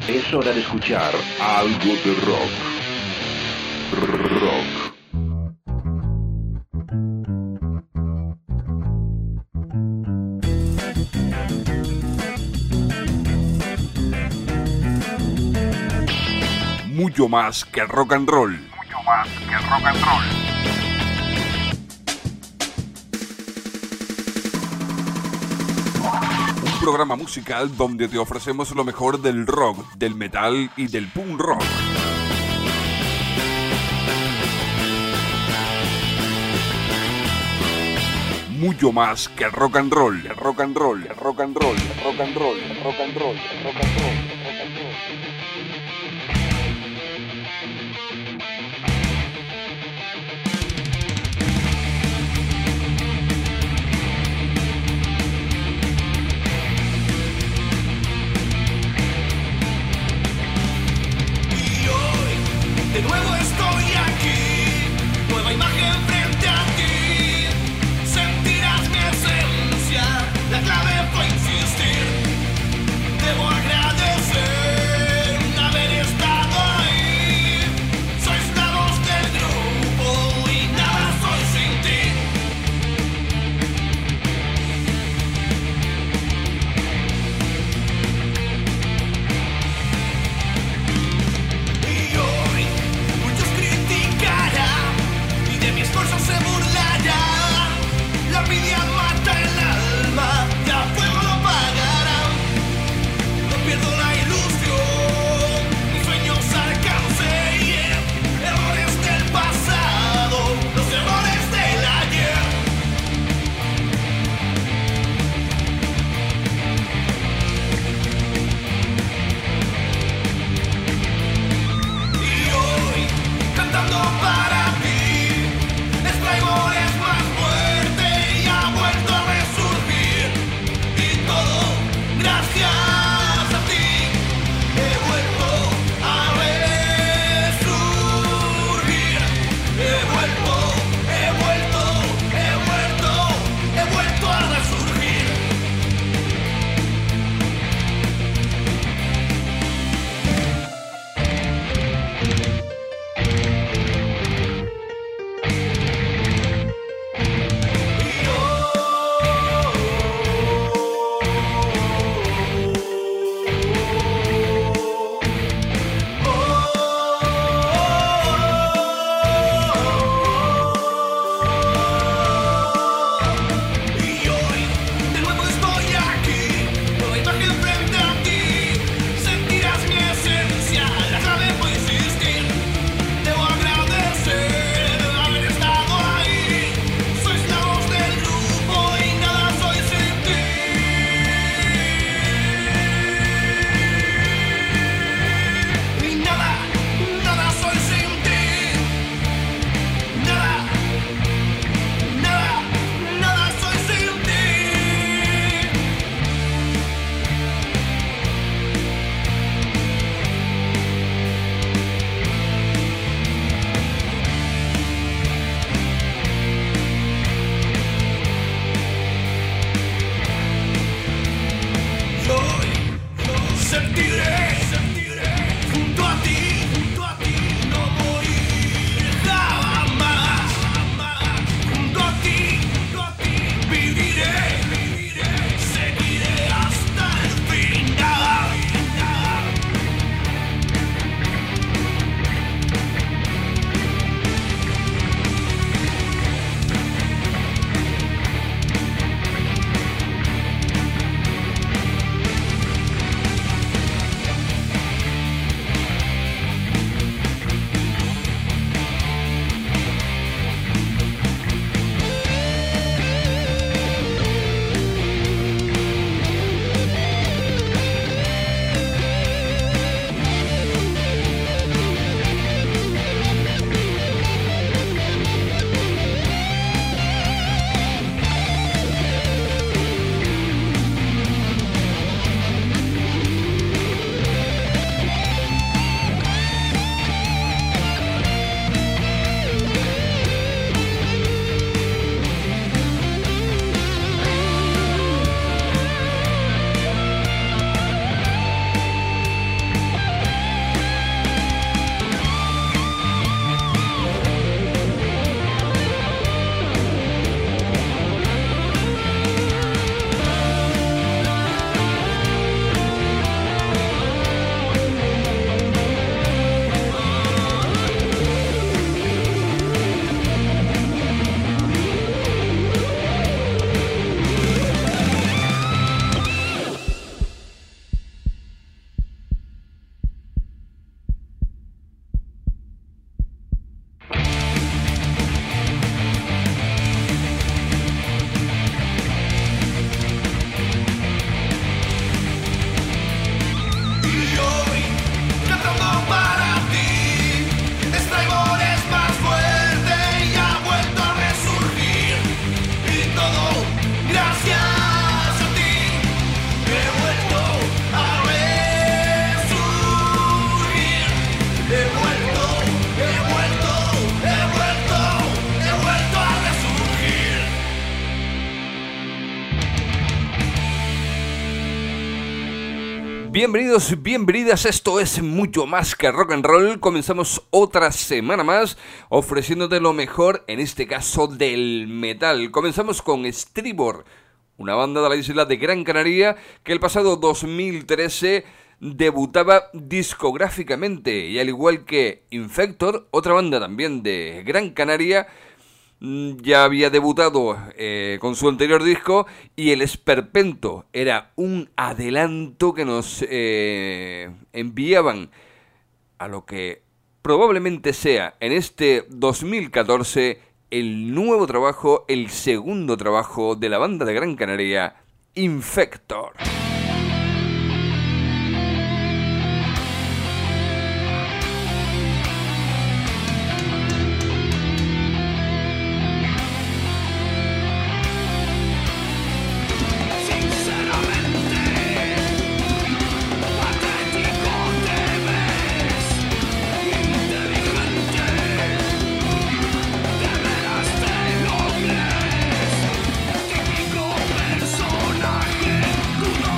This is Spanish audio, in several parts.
Es hora de escuchar algo de rock. Rock. Mucho más que rock and roll. Mucho más que rock and roll. Un programa musical donde te ofrecemos lo mejor del rock, del metal y del punk rock. Mucho más que rock and roll, rock and roll, rock and roll, rock and roll, rock and roll, rock and roll, rock and roll. De nuevo estoy aquí, nueva imagen frente a ti. Sentirás mi esencia, la clave fue insistir. Debo agradecer Bienvenidos, bienvenidas, esto es mucho más que rock and roll. Comenzamos otra semana más ofreciéndote lo mejor, en este caso del metal. Comenzamos con Estribor, una banda de la isla de Gran Canaria que el pasado 2013 debutaba discográficamente, y al igual que Infector, otra banda también de Gran Canaria, ya había debutado con su anterior disco, y el Esperpento era un adelanto que nos enviaban a lo que probablemente sea en este 2014 el nuevo trabajo, el segundo trabajo de la banda de Gran Canaria, Infector. Personaje, tú no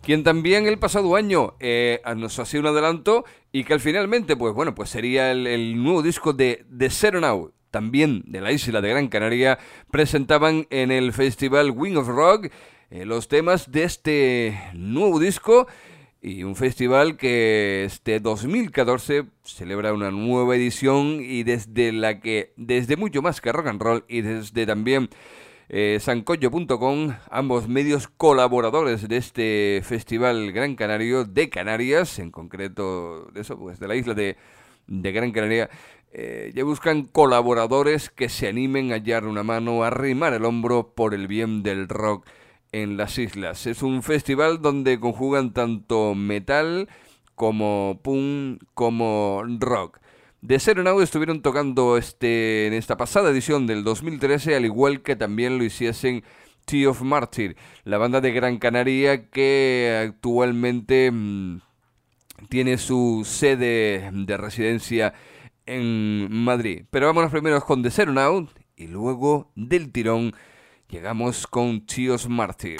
quien también el pasado año nos hacía un adelanto y que finalmente, pues bueno, pues sería el nuevo disco de The Zero Now, también de la isla de Gran Canaria. Presentaban en el festival Wing of Rock los temas de este nuevo disco, y un festival que este 2014 celebra una nueva edición, y desde mucho más que rock and roll y desde también sancoyo.com, ambos medios colaboradores de este festival Gran Canario de Canarias, en concreto de eso, pues de la isla de Gran Canaria, ya buscan colaboradores que se animen a hallar una mano, a arrimar el hombro por el bien del rock en las islas. Es un festival donde conjugan tanto metal como punk como rock. The Zero Now estuvieron tocando en esta pasada edición del 2013, al igual que también lo hiciesen Tea of Martyr, la banda de Gran Canaria que actualmente tiene su sede de residencia en Madrid. Pero vámonos primero con The Zero Now y luego del tirón llegamos con Tea of Martyr.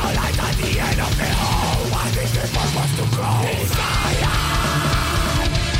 Desire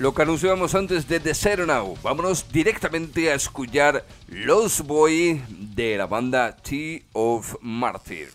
Lo que anunciamos antes de The Zero Now. Vámonos directamente a escuchar Lost Boy de la banda Tea of Martyr.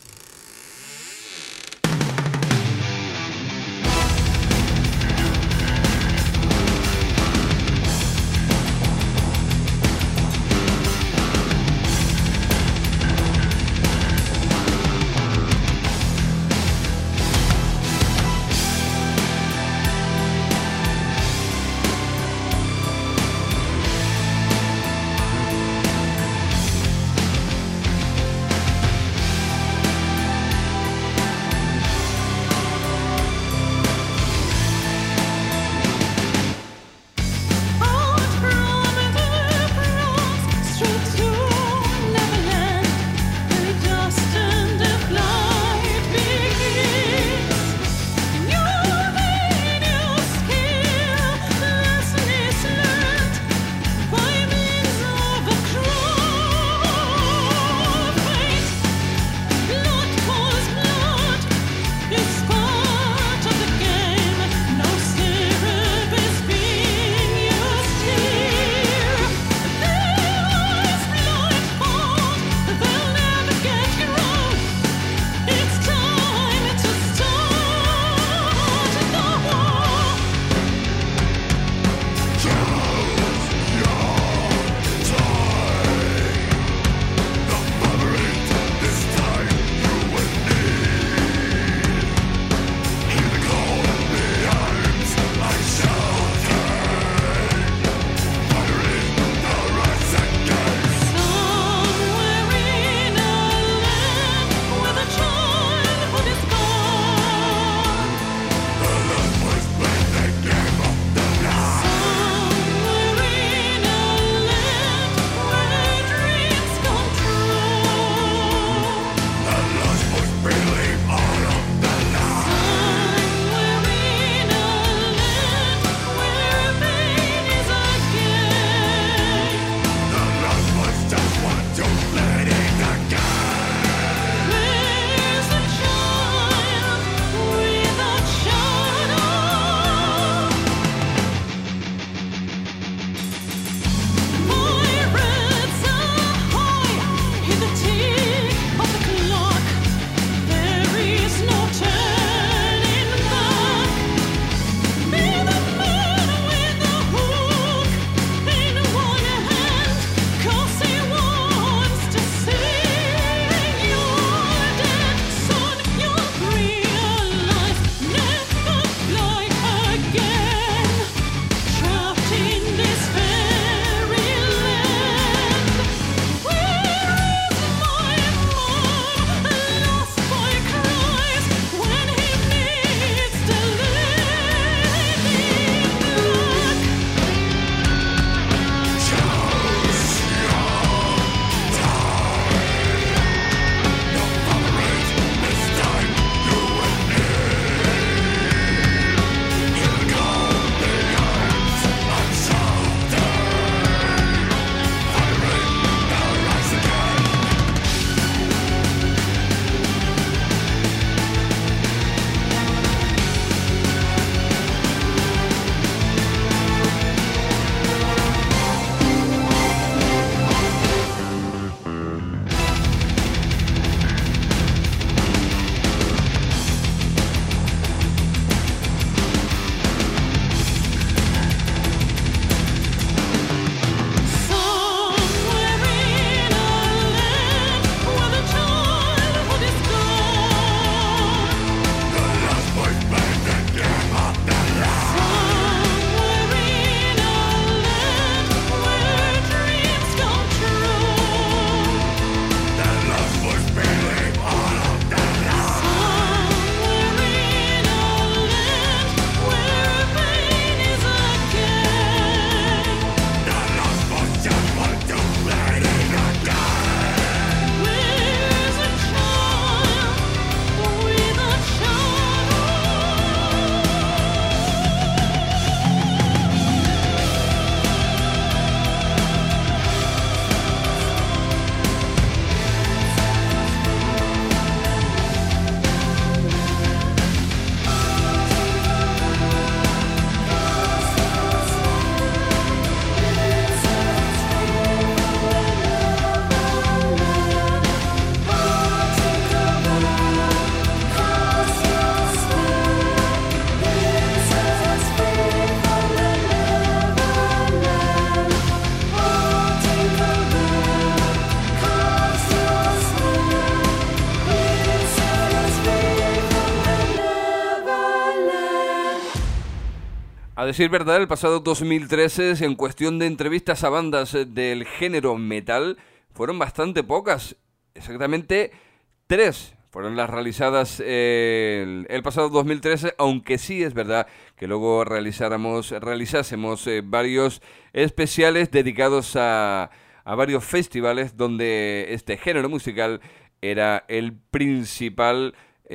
A decir verdad, el pasado 2013, en cuestión de entrevistas a bandas del género metal, fueron bastante pocas. Exactamente 3 fueron las realizadas el pasado 2013, aunque sí es verdad que luego realizásemos varios especiales dedicados a varios festivales donde este género musical era el principal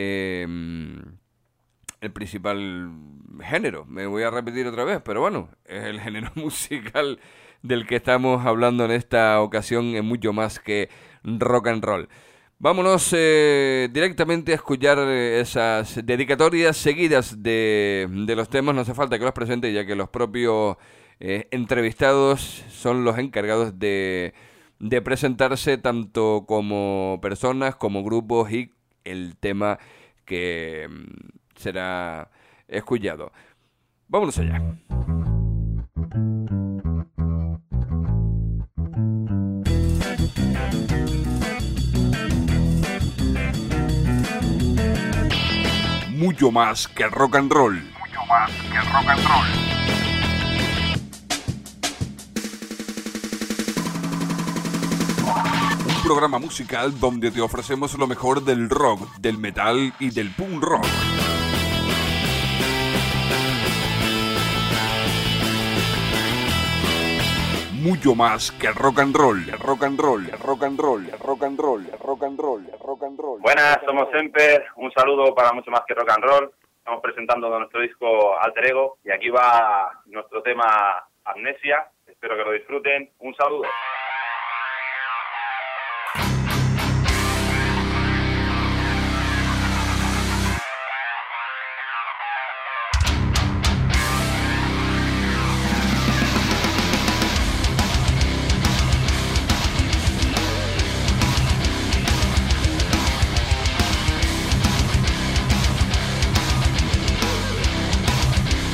género. Me voy a repetir otra vez, pero bueno, es el género musical del que estamos hablando en esta ocasión, es mucho más que rock and roll. Vámonos directamente a escuchar esas dedicatorias seguidas de los temas. No hace falta que los presente, ya que los propios entrevistados son los encargados de presentarse tanto como personas, como grupos y el tema que será escuchado. Vámonos allá. Mucho más que rock and roll. Mucho más que rock and roll. Un programa musical donde te ofrecemos lo mejor del rock, del metal y del punk rock. Mucho más que rock and roll, rock and roll, rock and roll, rock and roll, rock and roll, rock and roll. Buenas, somos Semper, un saludo para Mucho más que rock and roll. Estamos presentando nuestro disco Alter Ego y aquí va nuestro tema Amnesia. Espero que lo disfruten. Un saludo. Despertaré,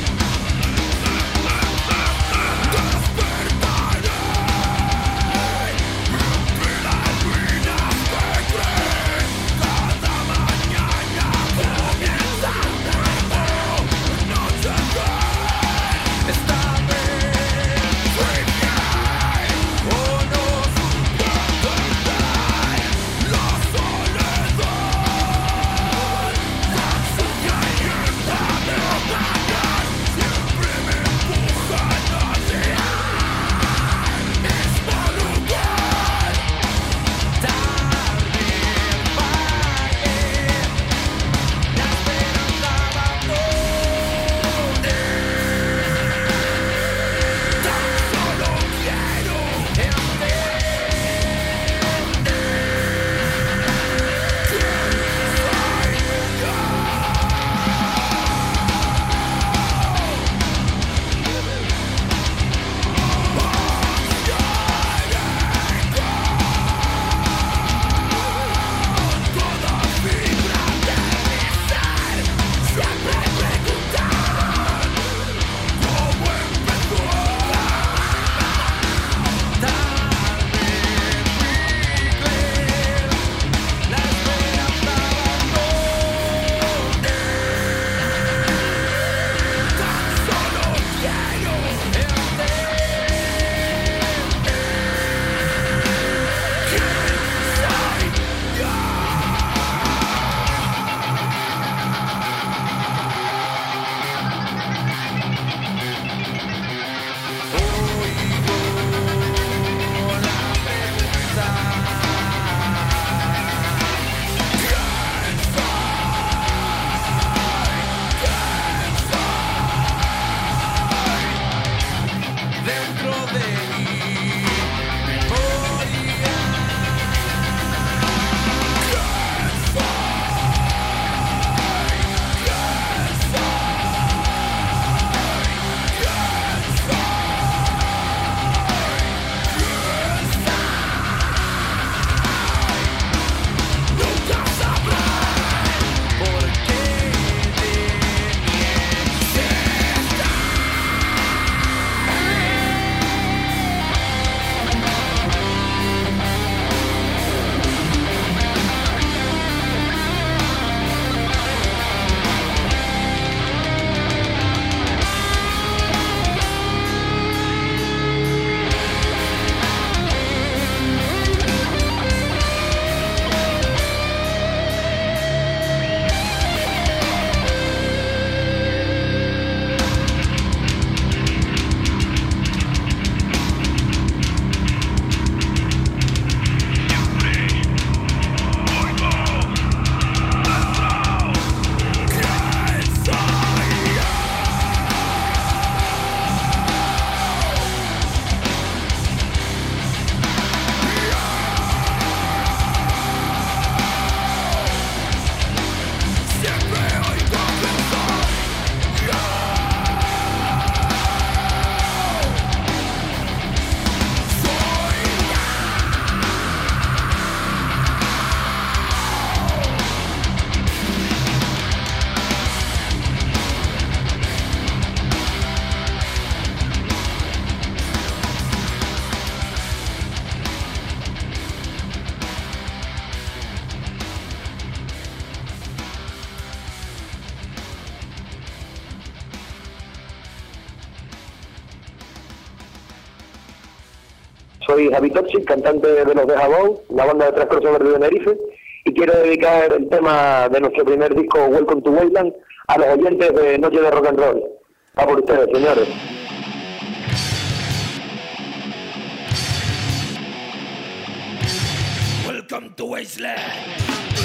soy Javi Toxic, cantante de los Deja Bow, la banda de tres crossovers de Tenerife, y quiero dedicar el tema de nuestro primer disco, Welcome to Wasteland, a los oyentes de Noche de Rock and Roll. Va por ustedes, señores. Welcome to Wasteland.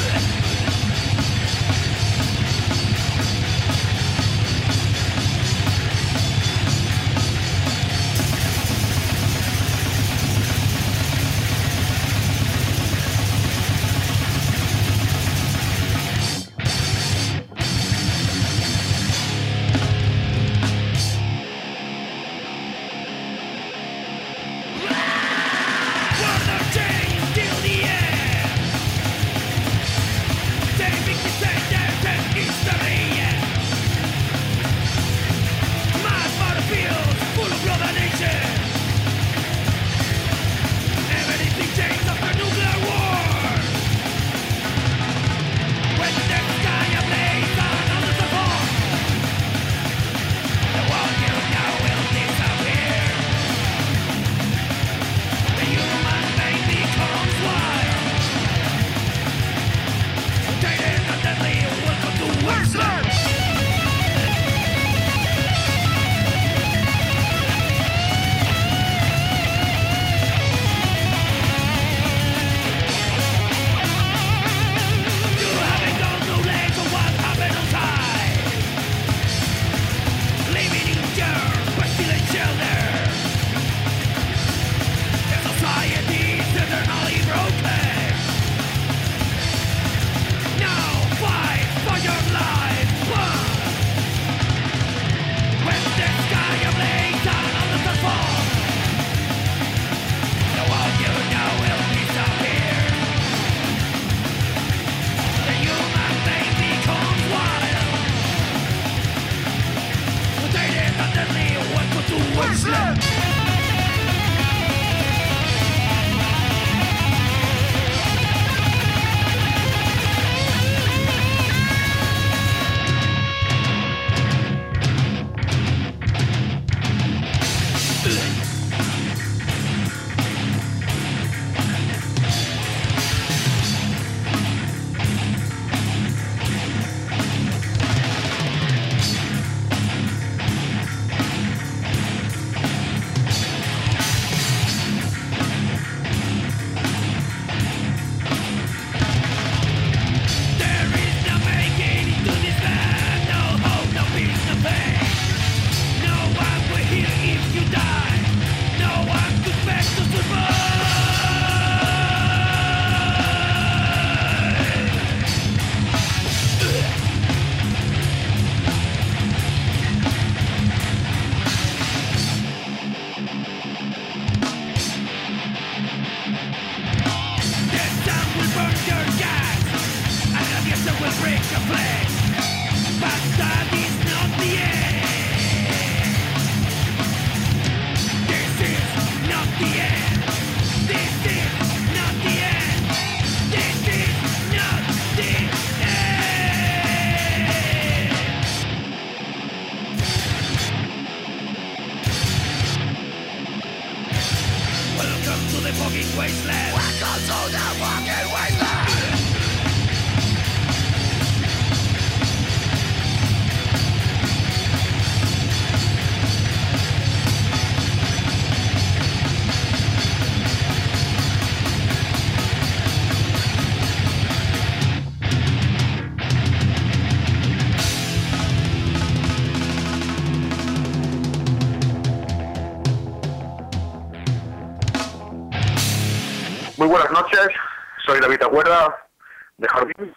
Muy buenas noches, soy David Aguerda de Jardín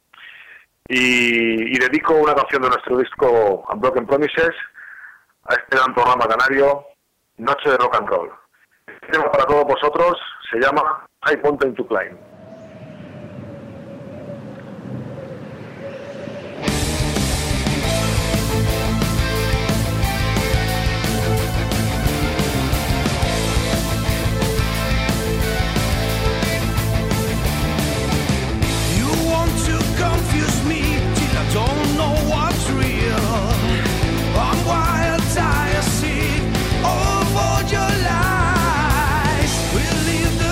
y dedico una canción de nuestro disco Unbroken Promises a este gran programa canario, Noche de Rock and Roll. El tema para todos vosotros se llama High Mountain to Climb. Don't know what's real. I'm wild, tired, sick of all your lies.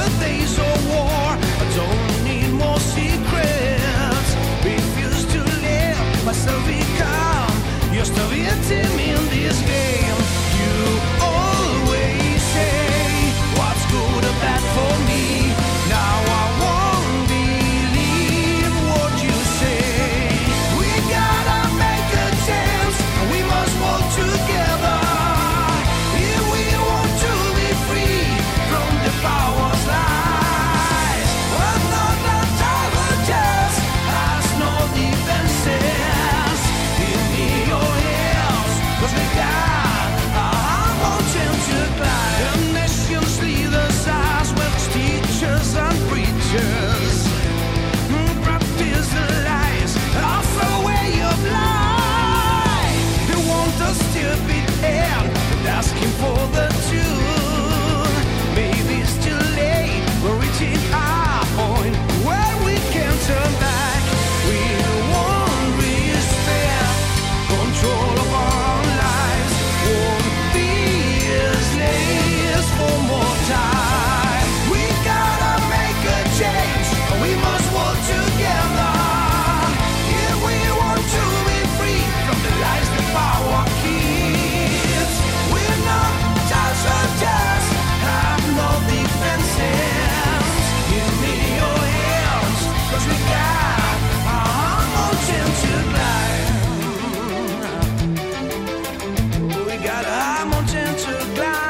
days of war. I don't need more secrets. Refuse to live myself become. You're still victim in this game. You always say what's good or bad for me. Now I won't believe what you say. We gotta make a chance. We must walk together. If we want to be free from the power's lies. I'm not that type of just has no defenses. Give me your hands, 'cause we got our mountain to climb. The nation's leaders as well as teachers and preachers practice the lies of a way of life. They want us to be there, asking for the truth. Maybe it's too late, we're reaching our point where we can turn back. We want respect, control of our lives. Won't be as late for more time. We gotta make a change, we must work together. If we want to be free from the lies that power keeps. We're not just have no defenses. Give me your hands, 'cause we got our mountain to climb. We got our mountain to climb.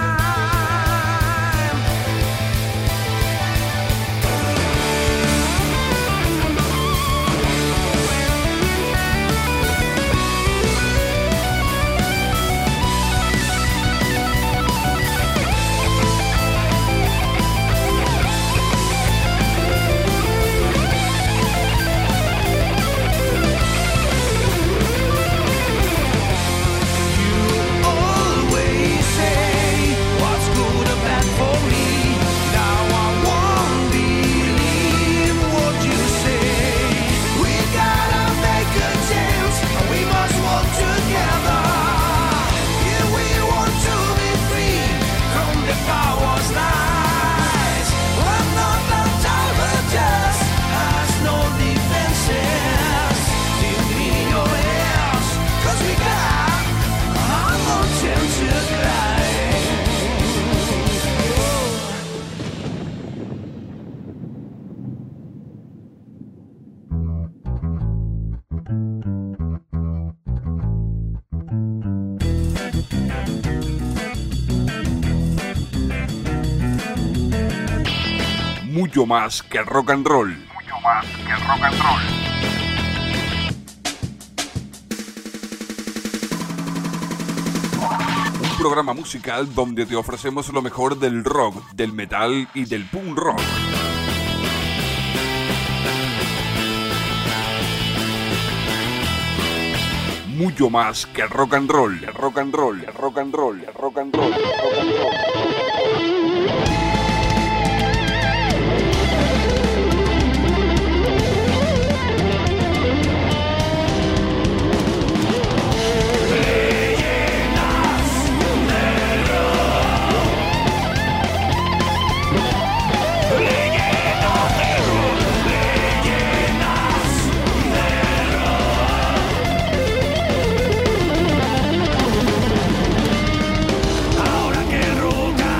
Always say what's good or bad for me. Now I won't believe what you say. We gotta make a chance, we must work together. If we want to be free from the power's lies. I'm not that type of just has no defenses. Give me your hands, 'cause we got our mountain to climb. Mucho más que rock and roll. Mucho más que rock and roll. Un programa musical donde te ofrecemos lo mejor del rock, del metal y del punk rock. Mucho más que rock and roll, rock and roll, rock and roll, rock and roll, rock and roll. Ahora que rock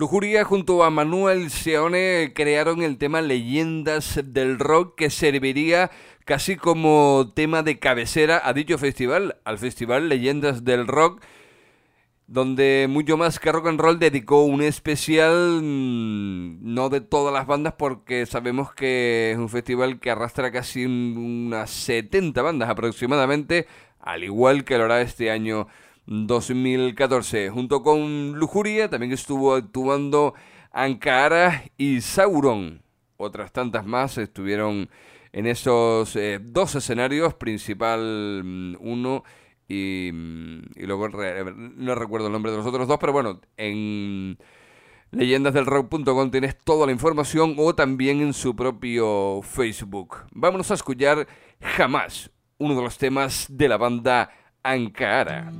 Lujuria junto a Manuel Seone crearon el tema Leyendas del Rock, que serviría casi como tema de cabecera a dicho festival, al festival Leyendas del Rock, donde Mucho Más que Rock and Roll dedicó un especial, no de todas las bandas, porque sabemos que es un festival que arrastra casi unas 70 bandas aproximadamente, al igual que lo hará este año 2014. Junto con Lujuria también estuvo actuando Ankara y Sauron. Otras tantas más estuvieron en esos dos escenarios, principal uno y luego no recuerdo el nombre de los otros dos, pero bueno, en leyendasdelrock.com tienes toda la información, o también en su propio Facebook. Vámonos a escuchar Jamás, uno de los temas de la banda Ankara.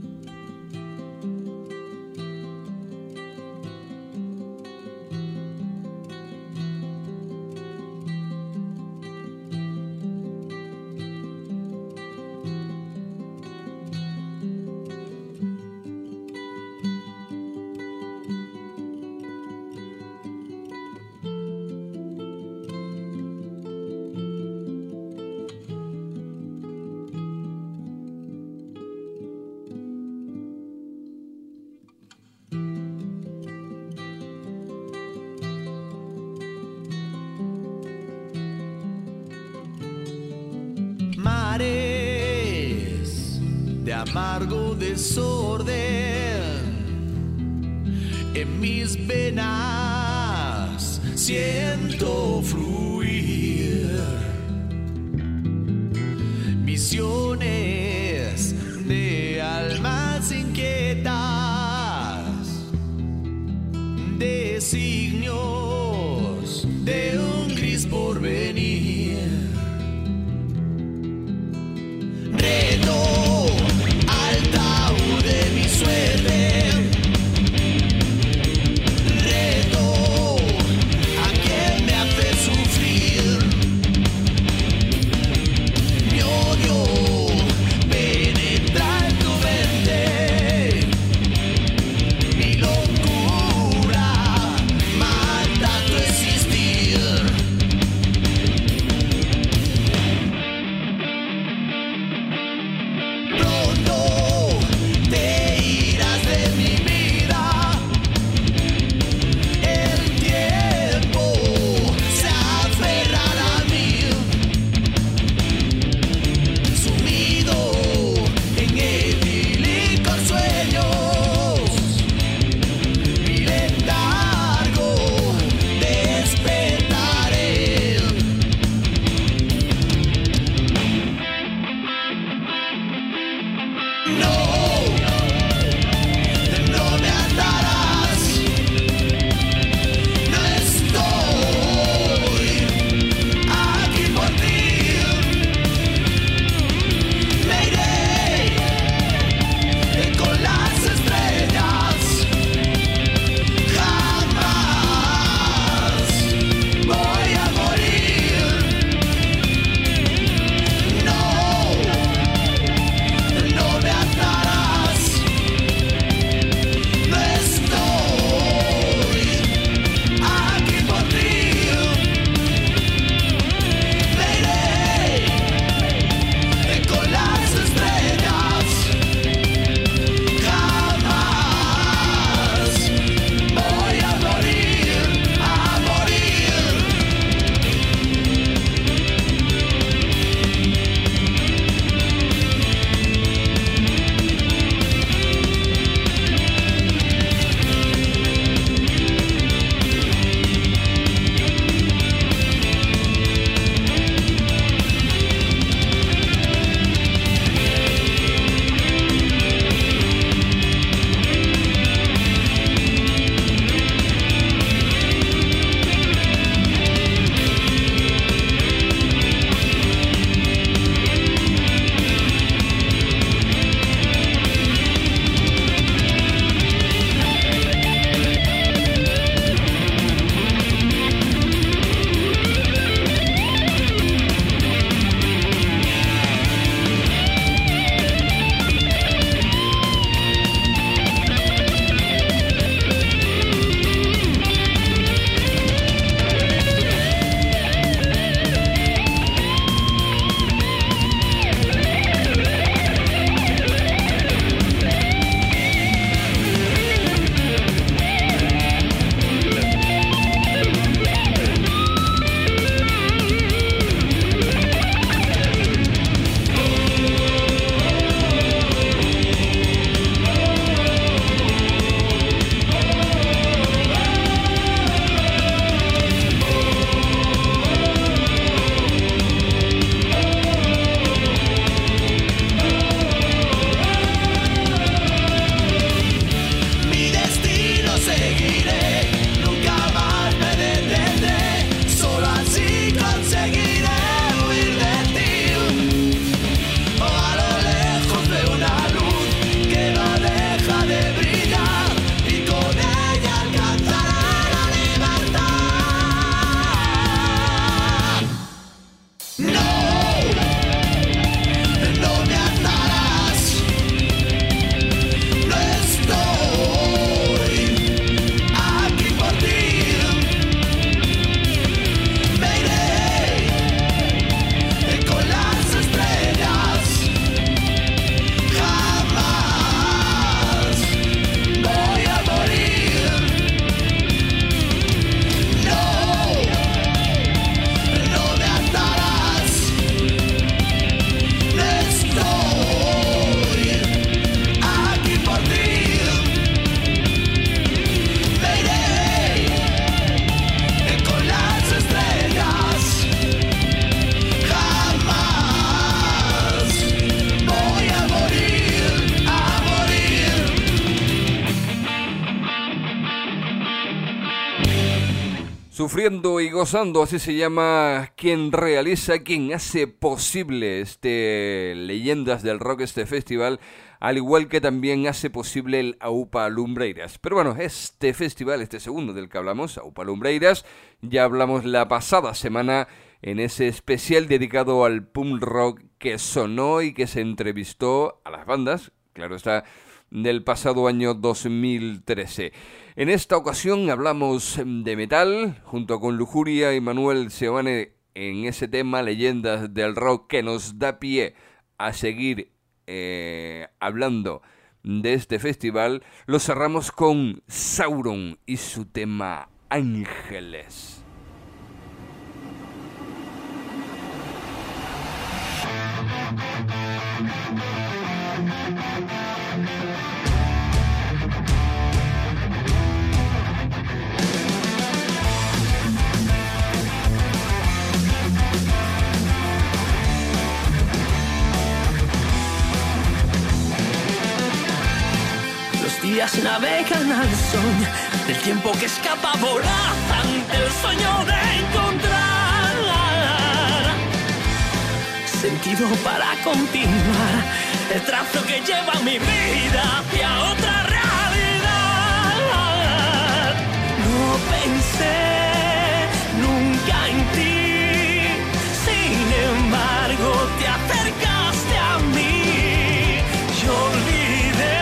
Mares de amargo desorden en mis venas siento fluir visiones de almas inquietas, designios de un gris porvenir. Reto al tabú de mi suerte, reto a quien me hace sufrir. Mi odio penetra en tu mente, mi locura mata tu existir. No me atas. Sufriendo y gozando, así se llama quien realiza, quien hace posible Leyendas del Rock, este festival, al igual que también hace posible el AUPA Lumbreiras. Pero bueno, este festival, este segundo del que hablamos, AUPA Lumbreiras, ya hablamos la pasada semana en ese especial dedicado al punk rock que sonó y que se entrevistó a las bandas, claro está, del pasado año 2013. En esta ocasión hablamos de metal, junto con Lujuria y Manuel Seoane en ese tema Leyendas del Rock que nos da pie a seguir hablando de este festival. Lo cerramos con Sauron y su tema Ángeles. Días navegan al son del tiempo que escapa voraz ante el sueño de encontrar sentido para continuar el trazo que lleva mi vida hacia otra realidad. No pensé nunca en ti, sin embargo te acercaste a mí. Yo olvidé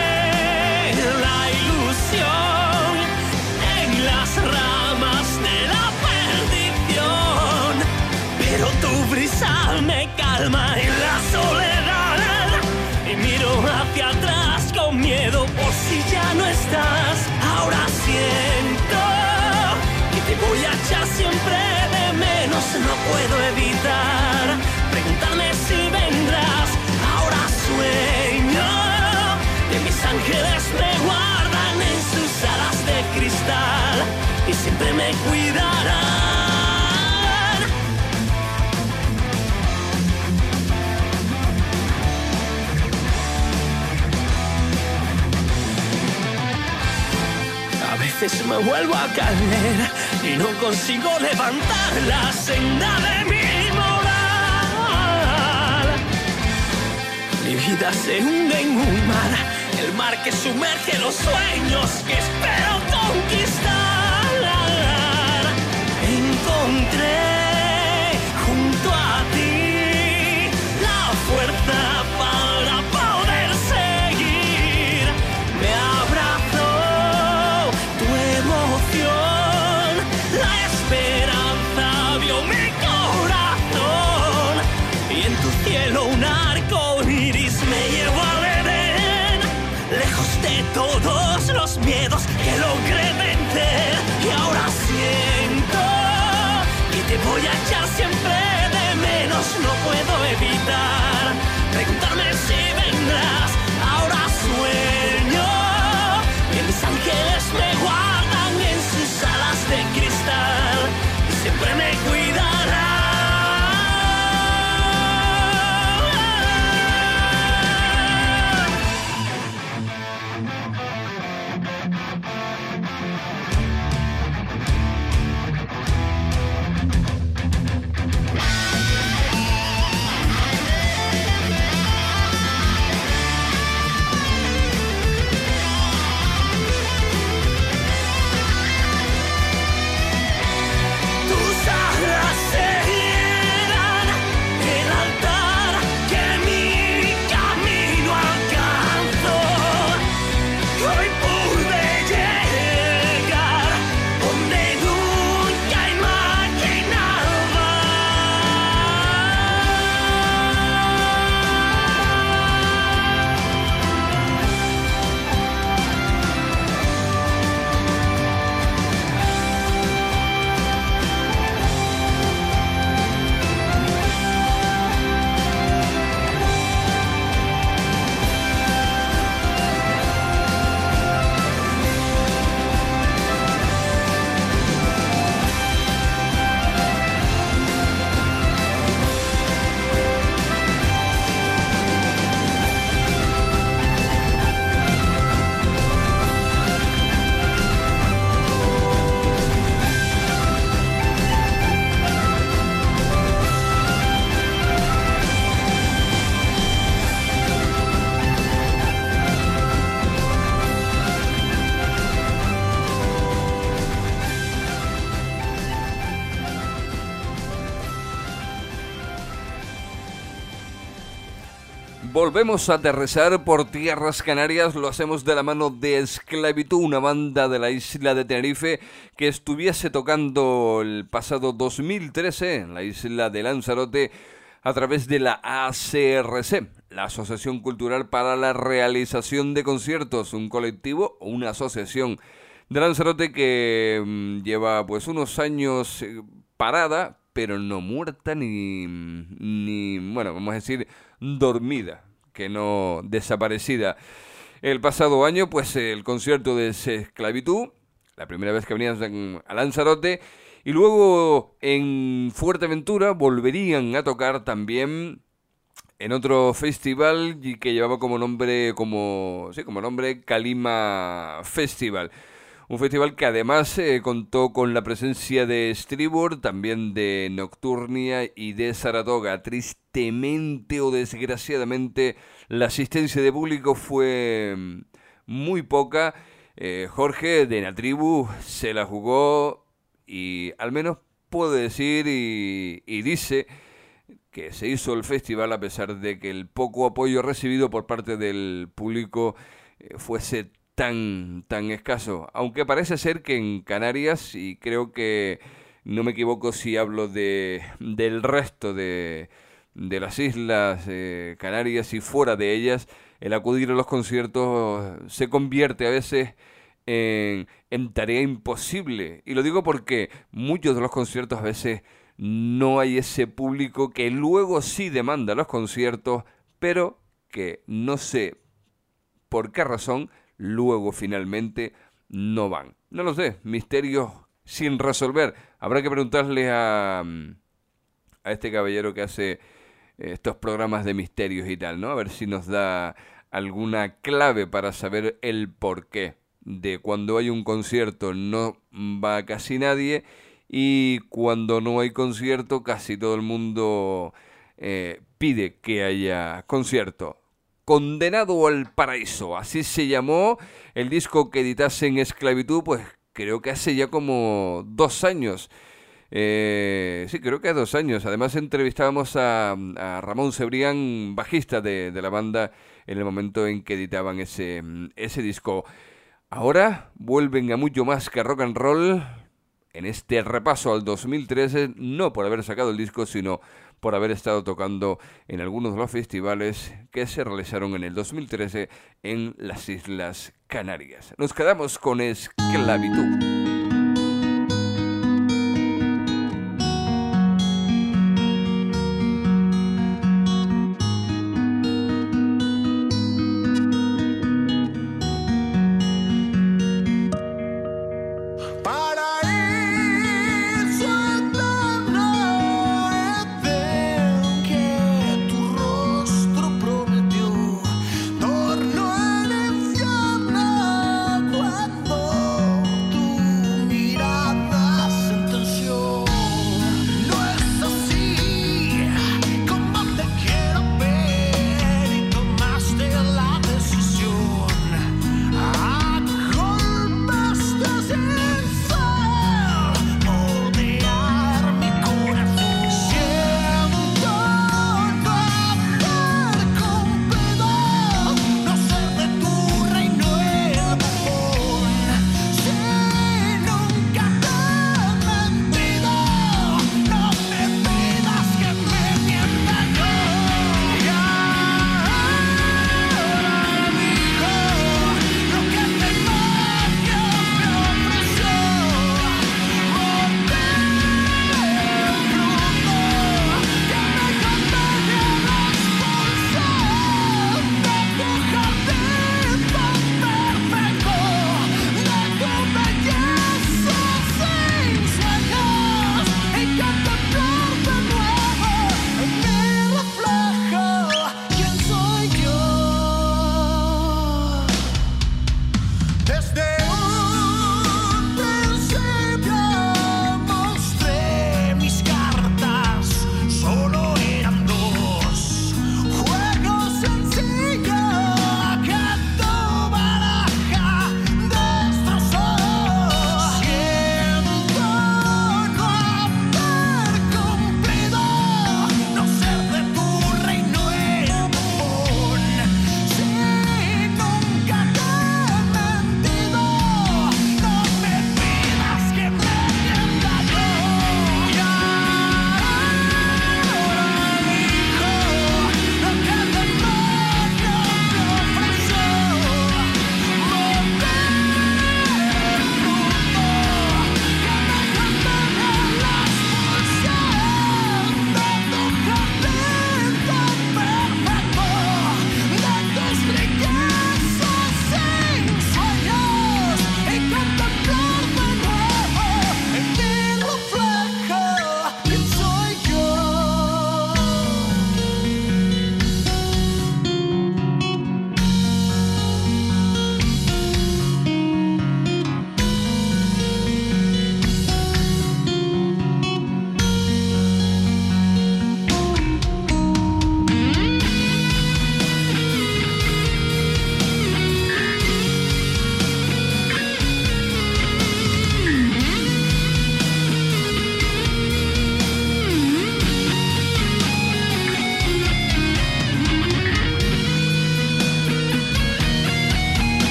en las ramas de la perdición, pero tu brisa me calma en la soledad y miro hacia atrás con miedo por si ya no estás. Ahora siento que te voy a echar siempre de menos, no puedo evitar preguntarme si vendrás. Ahora sueño que mis ángeles me guardan en sus alas de cristal y siempre me cuidarán. A veces me vuelvo a caer y no consigo levantar la senda de mi moral. Mi vida se hunde en un mar, el mar que sumerge los sueños que espero conquistar. Encontré junto a ti la fuerza para poder seguir. Me abrazó tu emoción, la esperanza vio mi corazón y en tu cielo un arco iris me llevó al Edén, lejos de todos los miedos que logré vencer. Y ahora siento que te voy a echar siempre de menos, no puedo evitar preguntarme si vendrás. Ahora sueño que mis ángeles me guardan en sus alas de cristal y siempre me cuidarán. Volvemos a aterrizar por tierras canarias, lo hacemos de la mano de Esclavitud, una banda de la isla de Tenerife que estuviese tocando el pasado 2013 en la isla de Lanzarote a través de la ACRC, la Asociación Cultural para la Realización de Conciertos, un colectivo o una asociación de Lanzarote que lleva pues unos años parada, pero no muerta ni bueno, vamos a decir, dormida, que no desaparecida. El pasado año, pues el concierto de Esclavitud, la primera vez que venían a Lanzarote, y luego en Fuerteventura volverían a tocar también en otro festival y que llevaba como nombre Calima Festival. Un festival que además contó con la presencia de Stribor, también de Nocturnia y de Saratoga. Tristemente o desgraciadamente, la asistencia de público fue muy poca. Jorge de Natribu se la jugó y al menos puede decir y dice que se hizo el festival a pesar de que el poco apoyo recibido por parte del público fuese tan escaso, aunque parece ser que en Canarias, y creo que no me equivoco si hablo del resto de las islas Canarias y fuera de ellas, el acudir a los conciertos se convierte a veces en tarea imposible, y lo digo porque muchos de los conciertos a veces no hay ese público que luego sí demanda los conciertos, pero que no sé por qué razón luego finalmente no van. No lo sé, misterios sin resolver. Habrá que preguntarle a este caballero que hace estos programas de misterios y tal, ¿no? A ver si nos da alguna clave para saber el porqué de cuando hay un concierto no va casi nadie y cuando no hay concierto casi todo el mundo pide que haya concierto. Condenado al Paraíso, así se llamó el disco que editase en Esclavitud, pues creo que hace ya como 2 años. Sí, creo que hace 2 años. Además entrevistábamos a Ramón Cebrián, bajista de la banda, en el momento en que editaban ese disco. Ahora vuelven a mucho más que rock and roll en este repaso al 2013, no por haber sacado el disco, sino por haber estado tocando en algunos de los festivales que se realizaron en el 2013 en las Islas Canarias. Nos quedamos con Esclavitud. Torno al infierno cuando tú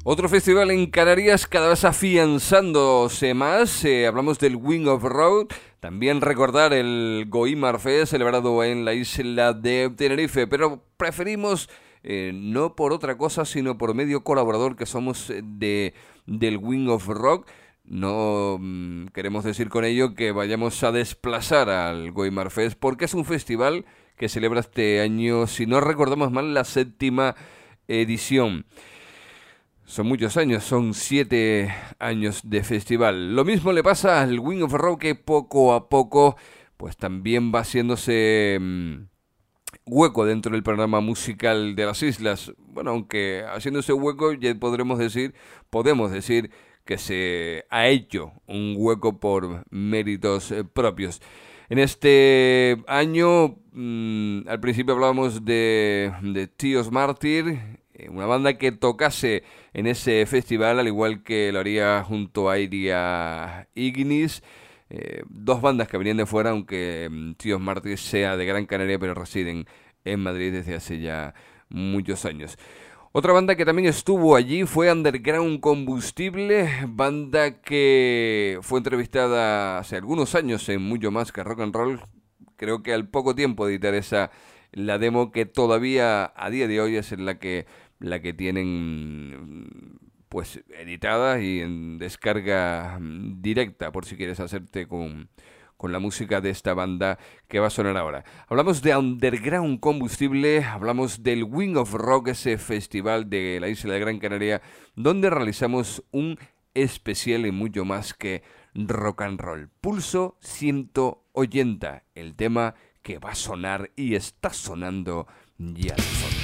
Otro festival en Canarias cada vez afianzándose más, hablamos del Wing of Road, también recordar el Goimar Fest celebrado en la isla de Tenerife, pero preferimos no por otra cosa sino por medio colaborador que somos del Wing of Rock. No queremos decir con ello que vayamos a desplazar al Goimar Fest porque es un festival que celebra este año, si no recordamos mal, la 7ª edición. Son muchos años, son 7 años de festival. Lo mismo le pasa al Wing of Rock, que poco a poco pues también va haciéndose hueco dentro del programa musical de las islas. Bueno, aunque haciéndose hueco ya podemos decir que se ha hecho un hueco por méritos propios. En este año, al principio hablábamos de Tíos Mártir, una banda que tocase en ese festival, al igual que lo haría junto a Iria Ignis, 2 bandas que venían de fuera, aunque Tíos Mártir sea de Gran Canaria, pero residen en Madrid desde hace ya muchos años. Otra banda que también estuvo allí fue Underground Combustible, banda que fue entrevistada hace algunos años en Mucho Más que Rock and Roll. Creo que al poco tiempo de editar la demo, que todavía a día de hoy es la que tienen pues editada y en descarga directa, por si quieres hacerte con la música de esta banda que va a sonar ahora. Hablamos de Underground Combustible, hablamos del Wing of Rock, ese festival de la isla de Gran Canaria, donde realizamos un especial y Mucho Más que Rock and Roll. Pulso 180, el tema que va a sonar y está sonando ya de fondo.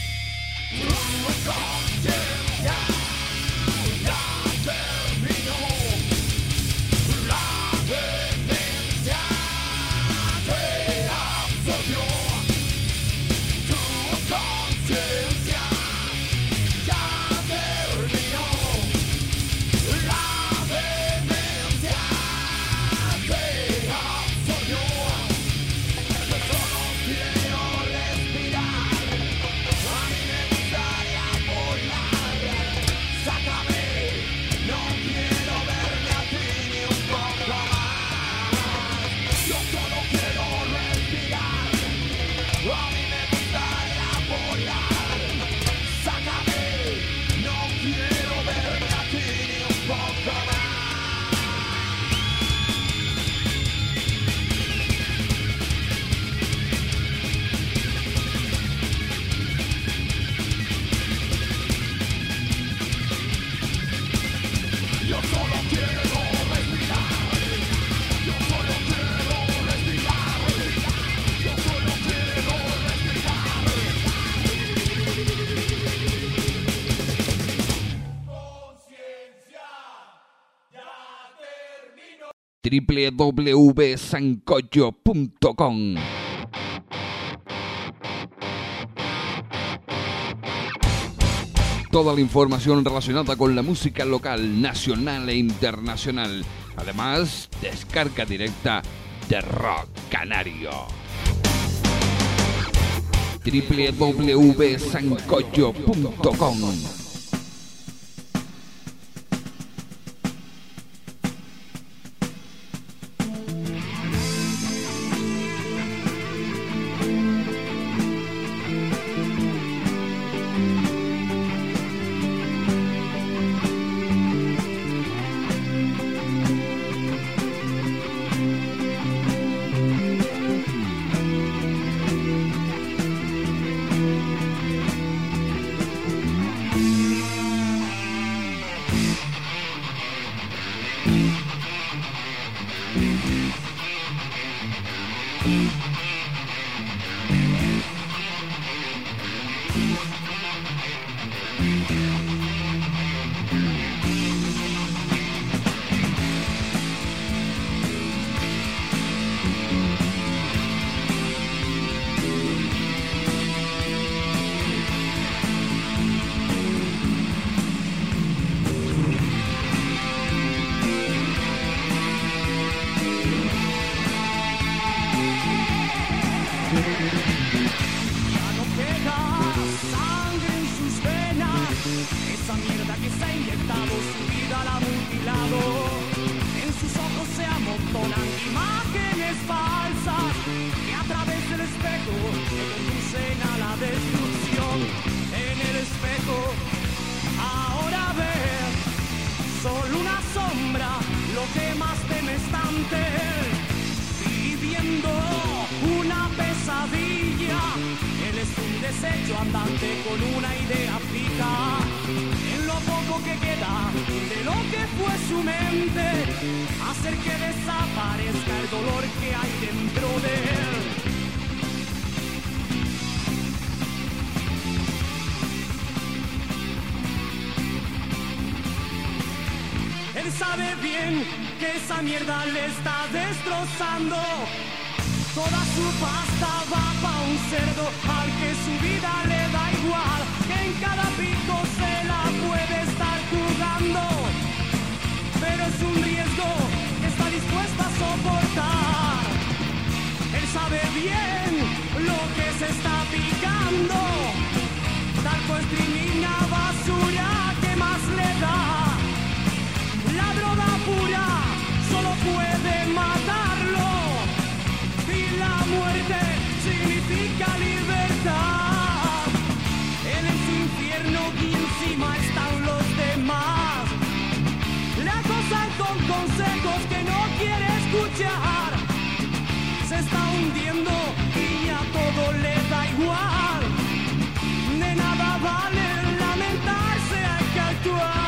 Conciencia ya terminó. www.sancocho.com. Toda la información relacionada con la música local, nacional e internacional. Además, descarga directa de Rock Canario. www.sancocho.com. Sabe bien que esa mierda le está destrozando. Toda su pasta va pa' un cerdo al que su vida le da igual, que en cada pico se la puede estar jugando. Pero es un riesgo que está dispuesta a soportar. Él sabe bien lo que se está picando. Talco, estrimina, basura, ¿qué más le da? La droga pura solo puede matarlo y la muerte significa libertad. Él es infierno y encima están los demás. Le acosan con consejos que no quiere escuchar. Se está hundiendo y a todo le da igual. De nada vale lamentarse, hay que actuar.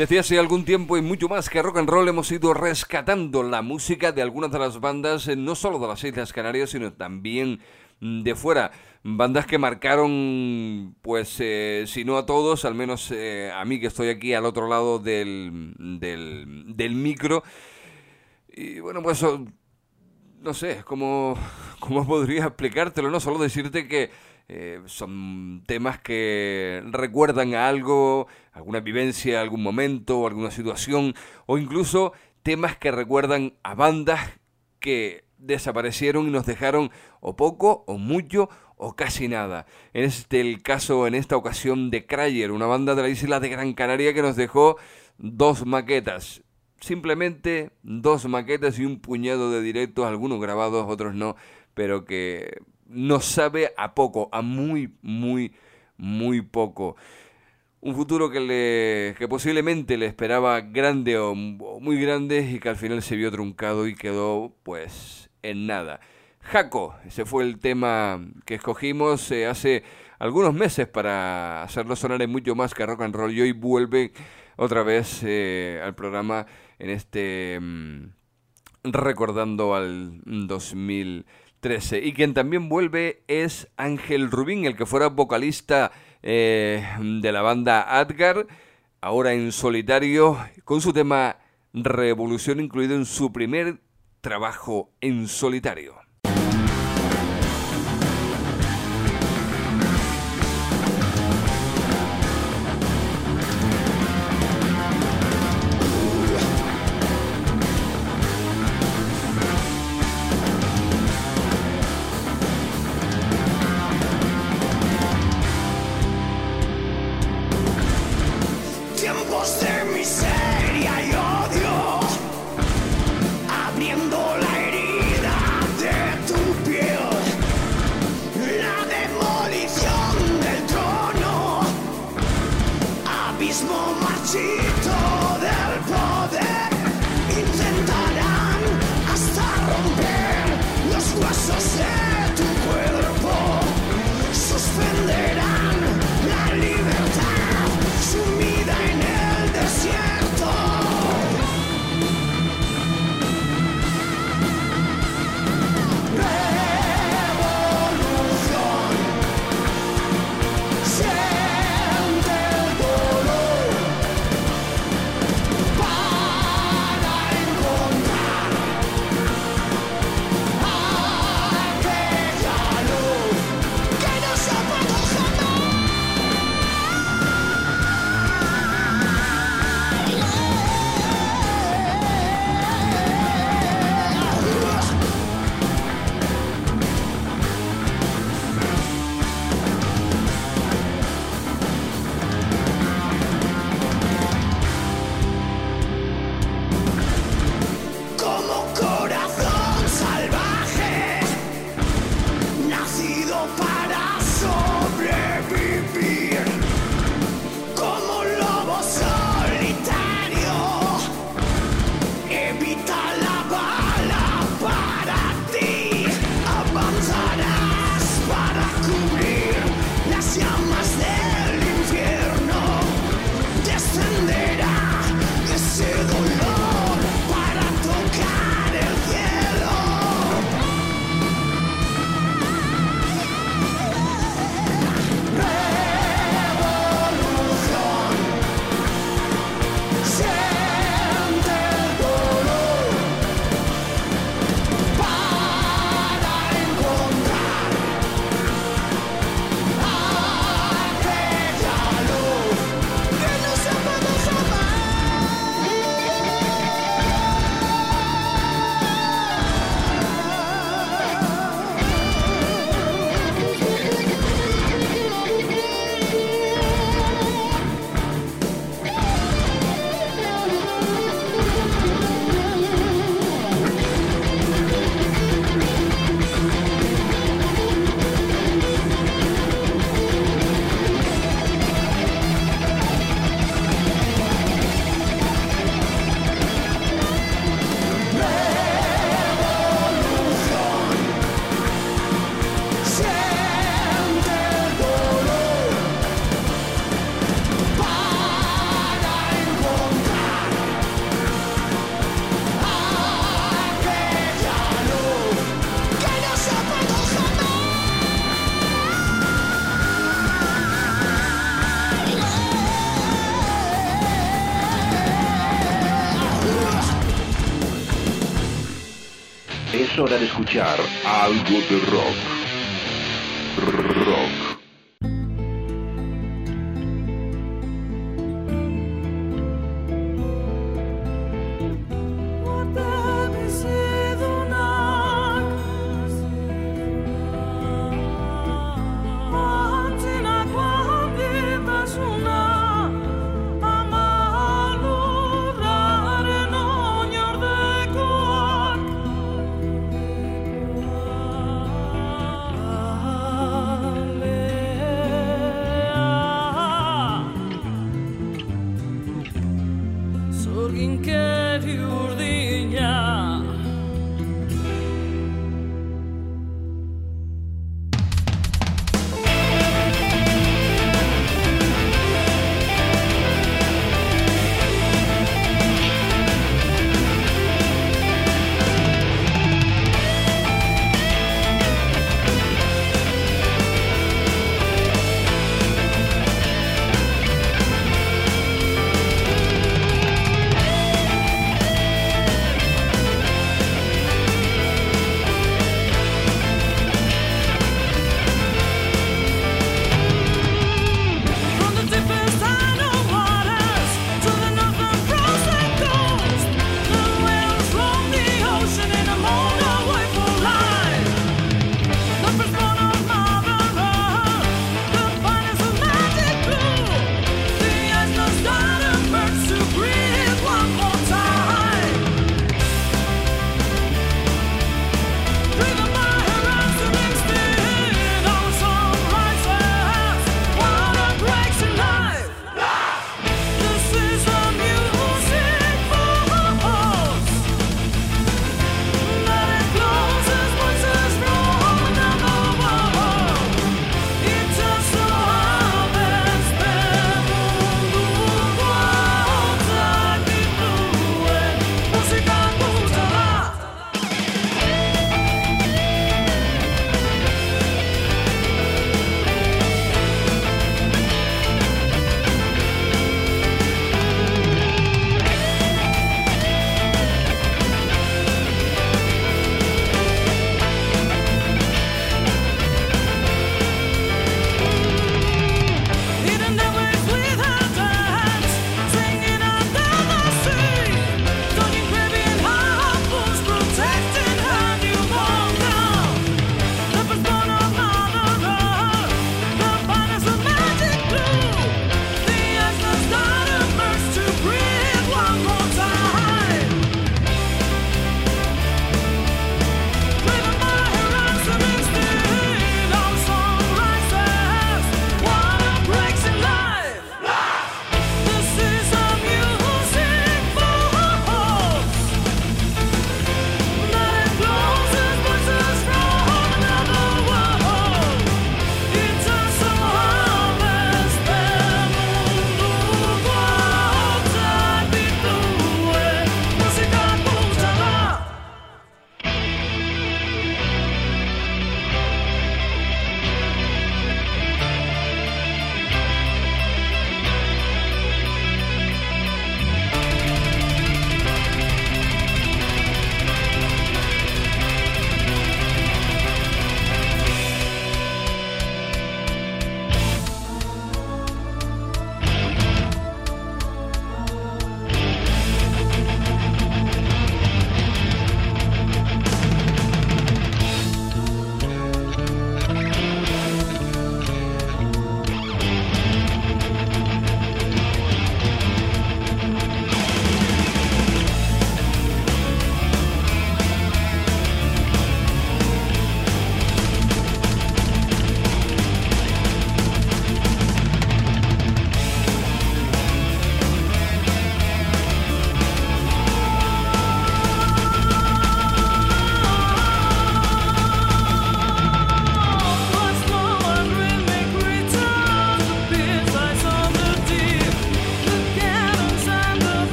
Desde hace algún tiempo y mucho más que rock and roll hemos ido rescatando la música de algunas de las bandas, no solo de las Islas Canarias, sino también de fuera. Bandas que marcaron, pues, si no a todos, al menos a mí que estoy aquí al otro lado del micro. Y bueno, pues, no sé, ¿cómo podría explicártelo? No solo decirte que son temas que recuerdan a algo, alguna vivencia, algún momento, alguna situación, o incluso temas que recuerdan a bandas que desaparecieron y nos dejaron o poco, o mucho, o casi nada. El caso en esta ocasión de Crayer, una banda de la isla de Gran Canaria que nos dejó 2 maquetas. Simplemente 2 maquetas y un puñado de directos, algunos grabados, otros no, pero que nos sabe a poco, a muy, muy, muy poco. Un futuro que posiblemente le esperaba grande o muy grande y que al final se vio truncado y quedó pues en nada. Jaco, ese fue el tema que escogimos hace algunos meses para hacerlo sonar en mucho más que rock and roll, y hoy vuelve otra vez al programa en recordando al 2013. Y quien también vuelve es Ángel Rubín, el que fuera vocalista de la banda Adgar, ahora en solitario, con su tema Revolución incluido en su primer trabajo en solitario. Tiempos de miseria y odio, abriendo la herida de Es hora de escuchar algo de rock. Rock.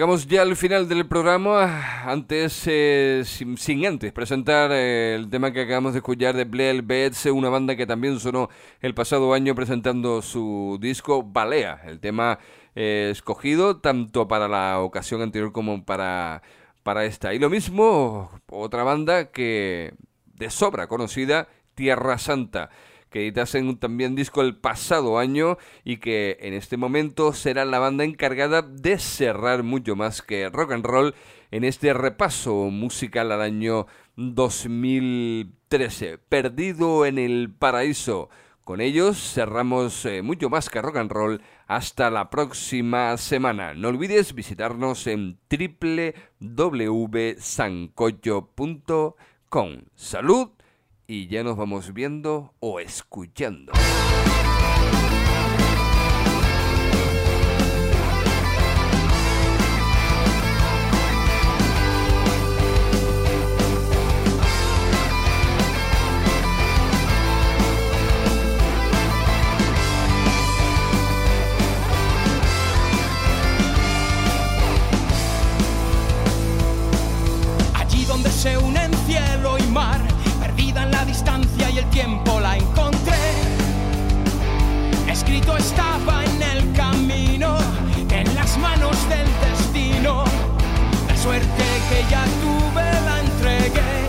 Llegamos ya al final del programa. Antes, sin antes presentar el tema que acabamos de escuchar de Bleel Beds, una banda que también sonó el pasado año presentando su disco Balea, el tema escogido tanto para la ocasión anterior como para esta. Y lo mismo, otra banda que de sobra conocida, Tierra Santa, que editasen también disco el pasado año y que en este momento será la banda encargada de cerrar Mucho Más que Rock and Roll en este repaso musical al año 2013. Perdido en el Paraíso. Con ellos cerramos Mucho Más que Rock and Roll hasta la próxima semana. No olvides visitarnos en www.sancocho.com. ¡Salud! Y ya nos vamos viendo o escuchando. Allí donde se unen cielo y mar, en la distancia y el tiempo la encontré. Escrito estaba en el camino, en las manos del destino. La suerte que ya tuve la entregué.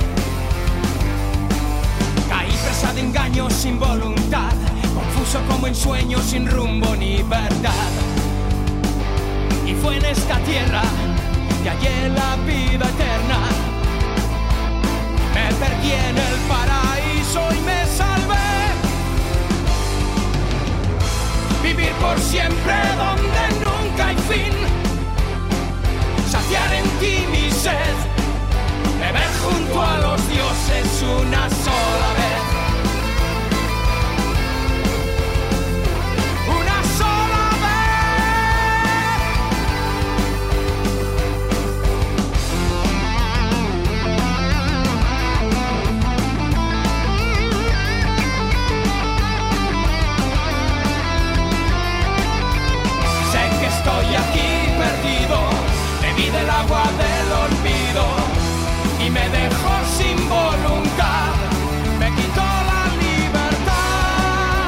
Caí presa de engaños sin voluntad, confuso como en sueños sin rumbo ni verdad. Y fue en esta tierra que hallé la vida eterna. Me perdí en el paraíso y me salvé. Vivir por siempre donde nunca hay fin. Saciar en ti mi sed. Beber junto a los dioses una sola vez. Una sola estoy aquí perdido, bebí del agua del olvido y me dejó sin voluntad, me quitó la libertad.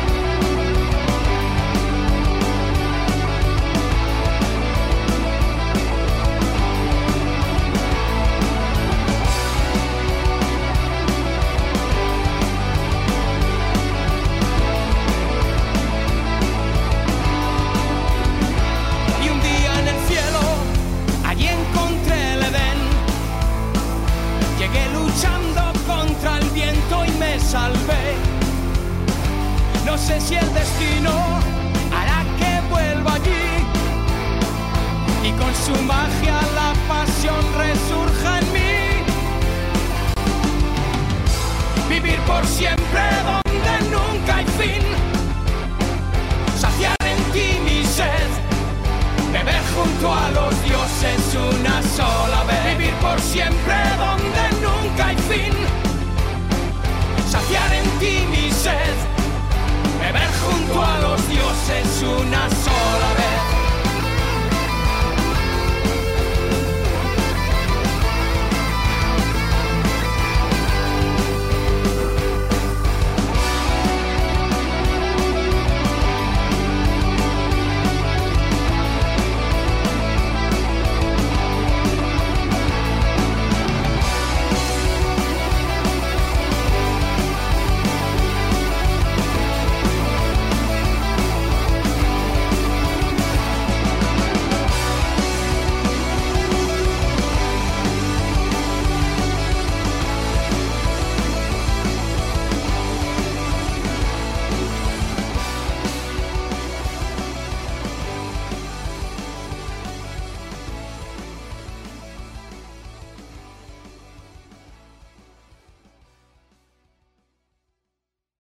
Luchando contra el viento y me salvé. No sé si el destino hará que vuelva allí y con su magia la pasión resurja en mí. Vivir por siempre donde nunca hay fin. Saciar en ti mi sed. Beber junto a los dioses una sola vez. Vivir por siempre donde